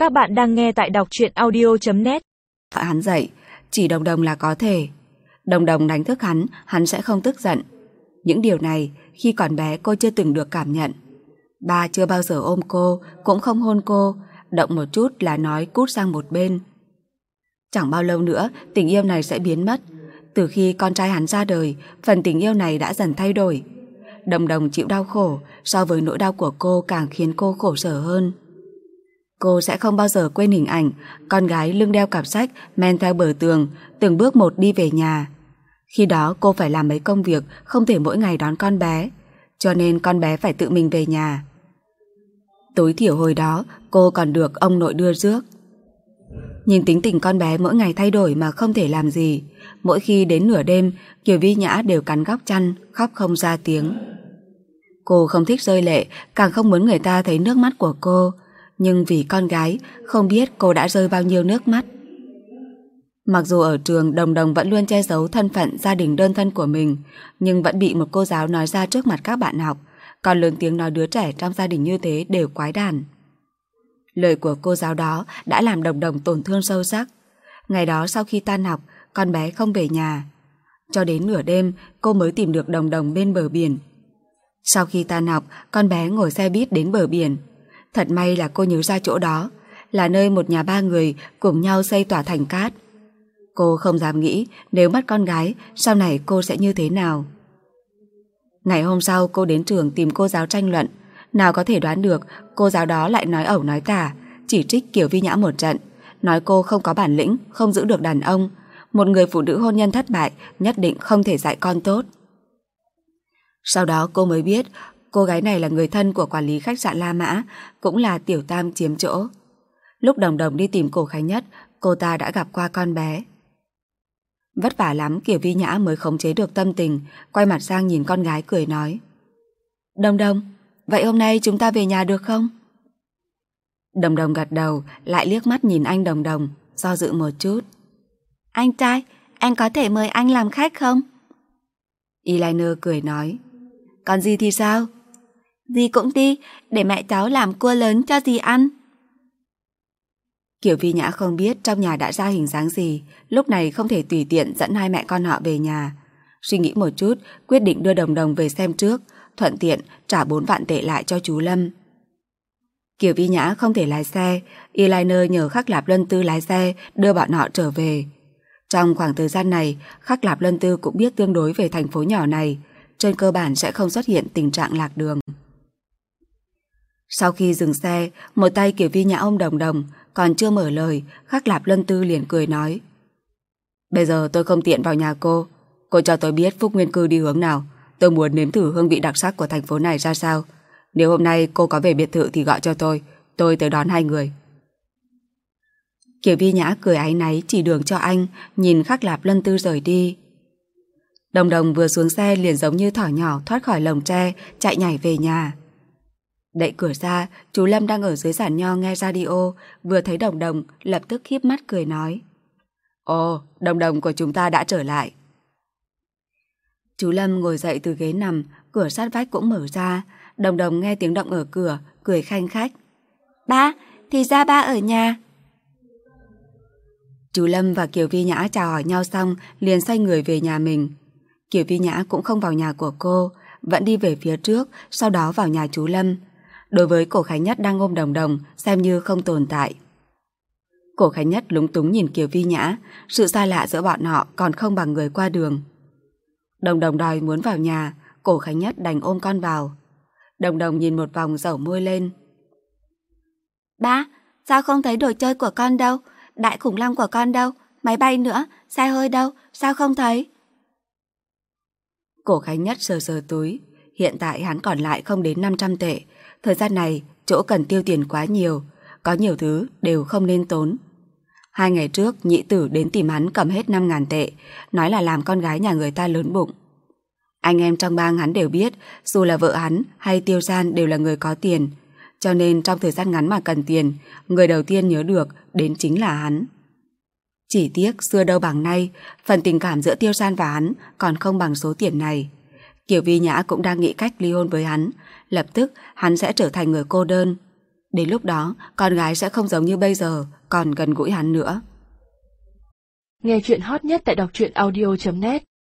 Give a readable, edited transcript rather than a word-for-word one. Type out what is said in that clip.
Các bạn đang nghe tại đọc truyện audio.net. Hắn dậy, chỉ Đồng Đồng là có thể. Đồng Đồng đánh thức hắn sẽ không tức giận. Những điều này khi còn bé cô chưa từng được cảm nhận. Ba chưa bao giờ ôm cô, cũng không hôn cô, động một chút là nói cút sang một bên. Chẳng bao lâu nữa tình yêu này sẽ biến mất. Từ khi con trai hắn ra đời, phần tình yêu này đã dần thay đổi. Đồng Đồng chịu đau khổ, so với nỗi đau của cô càng khiến cô khổ sở hơn. Cô sẽ không bao giờ quên hình ảnh con gái lưng đeo cặp sách men theo bờ tường, từng bước một đi về nhà. Khi đó cô phải làm mấy công việc, không thể mỗi ngày đón con bé, cho nên con bé phải tự mình về nhà. Tối thiểu hồi đó cô còn được ông nội đưa rước. Nhìn tính tình con bé mỗi ngày thay đổi mà không thể làm gì. Mỗi khi đến nửa đêm, Kiều Vi Nhã đều cắn góc chăn, khóc không ra tiếng. Cô không thích rơi lệ, càng không muốn người ta thấy nước mắt của cô. Nhưng vì con gái, không biết cô đã rơi bao nhiêu nước mắt. Mặc dù ở trường Đồng Đồng vẫn luôn che giấu thân phận gia đình đơn thân của mình, nhưng vẫn bị một cô giáo nói ra trước mặt các bạn học, còn lớn tiếng nói đứa trẻ trong gia đình như thế đều quái đản. Lời của cô giáo đó đã làm Đồng Đồng tổn thương sâu sắc. Ngày đó sau khi tan học, con bé không về nhà. Cho đến nửa đêm cô mới tìm được Đồng Đồng bên bờ biển. Sau khi tan học, con bé ngồi xe buýt đến bờ biển. Thật may là cô nhớ ra chỗ đó là nơi một nhà ba người cùng nhau xây tòa thành cát. Cô không dám nghĩ nếu mất con gái, sau này cô sẽ như thế nào. Ngày hôm sau cô đến trường tìm cô giáo tranh luận. Nào có thể đoán được cô giáo đó lại nói ẩu nói tả, chỉ trích Kiều Vi Nhã một trận, nói cô không có bản lĩnh, không giữ được đàn ông, một người phụ nữ hôn nhân thất bại nhất định không thể dạy con tốt. Sau đó cô mới biết cô gái này là người thân của quản lý khách sạn La Mã, cũng là Tiểu Tam chiếm chỗ. Lúc Đồng Đồng đi tìm Cổ Khánh Nhất, cô ta đã gặp qua con bé. Vất vả lắm Kiều Vi Nhã mới khống chế được tâm tình, quay mặt sang nhìn con gái cười nói: Đồng Đồng, vậy hôm nay chúng ta về nhà được không? Đồng Đồng gật đầu, lại liếc mắt nhìn anh Đồng Đồng, do dự một chút. Anh trai, anh có thể mời anh làm khách không? Eyeliner cười nói: Còn gì thì sao? Dì cũng đi, để mẹ cháu làm cua lớn cho dì ăn. Kiều Vi Nhã không biết trong nhà đã ra hình dáng gì, lúc này không thể tùy tiện dẫn hai mẹ con họ về nhà. Suy nghĩ một chút, quyết định đưa Đồng Đồng về xem trước, thuận tiện trả 4 vạn tệ lại cho chú Lâm. Kiều Vi Nhã không thể lái xe, Eyeliner nhờ Khắc Lạp Luân Tư lái xe đưa bọn họ trở về. Trong khoảng thời gian này, Khắc Lạp Luân Tư cũng biết tương đối về thành phố nhỏ này, trên cơ bản sẽ không xuất hiện tình trạng lạc đường. Sau khi dừng xe, một tay Kiều Vi Nhã ôm Đồng Đồng, còn chưa mở lời, Khắc Lạp Luân Tư liền cười nói: Bây giờ tôi không tiện vào nhà cô cho tôi biết Phúc Nguyên Cư đi hướng nào, tôi muốn nếm thử hương vị đặc sắc của thành phố này ra sao. Nếu hôm nay cô có về biệt thự thì gọi cho tôi tới đón hai người. Kiều Vi Nhã cười áy náy chỉ đường cho anh, nhìn Khắc Lạp Luân Tư rời đi. Đồng Đồng vừa xuống xe liền giống như thỏ nhỏ thoát khỏi lồng tre, chạy nhảy về nhà. Đẩy cửa ra, chú Lâm đang ở dưới giàn nho nghe radio, vừa thấy Đồng Đồng lập tức híp mắt cười nói: Ồ, Đồng Đồng của chúng ta đã trở lại. Chú Lâm ngồi dậy từ ghế nằm, cửa sát vách cũng mở ra. Đồng Đồng nghe tiếng động ở cửa, cười khanh khách: Ba, thì ra ba ở nhà. Chú Lâm và Kiều Vi Nhã chào hỏi nhau xong liền xoay người về nhà mình. Kiều Vi Nhã cũng không vào nhà của cô, vẫn đi về phía trước, sau đó vào nhà chú Lâm. Đối với Cổ Khánh Nhất đang ôm Đồng Đồng xem như không tồn tại. Cổ Khánh Nhất lúng túng nhìn Kiều Vi Nhã, sự xa lạ giữa bọn họ còn không bằng người qua đường. Đồng Đồng đòi muốn vào nhà, Cổ Khánh Nhất đành ôm con vào. Đồng Đồng nhìn một vòng dẩu môi lên: Ba, sao không thấy đồ chơi của con đâu? Đại khủng long của con đâu? Máy bay nữa? Xe hơi đâu? Sao không thấy? Cổ Khánh Nhất sờ sờ túi. Hiện tại hắn còn lại không đến 500 tệ. Thời gian này chỗ cần tiêu tiền quá nhiều, có nhiều thứ đều không nên tốn. 2 ngày trước nhị tử đến tìm hắn cầm hết 5.000 tệ, nói là làm con gái nhà người ta lớn bụng. Anh em trong bang hắn đều biết, dù là vợ hắn hay Tiêu San đều là người có tiền, cho nên trong thời gian ngắn mà cần tiền, người đầu tiên nhớ được đến chính là hắn. Chỉ tiếc xưa đâu bằng nay, phần tình cảm giữa Tiêu San và hắn còn không bằng số tiền này. Kiều Vi Nhã cũng đang nghĩ cách ly hôn với hắn, lập tức hắn sẽ trở thành người cô đơn. Đến lúc đó, con gái sẽ không giống như bây giờ, còn gần gũi hắn nữa. Nghe chuyện hot nhất tại đọc truyện audio.net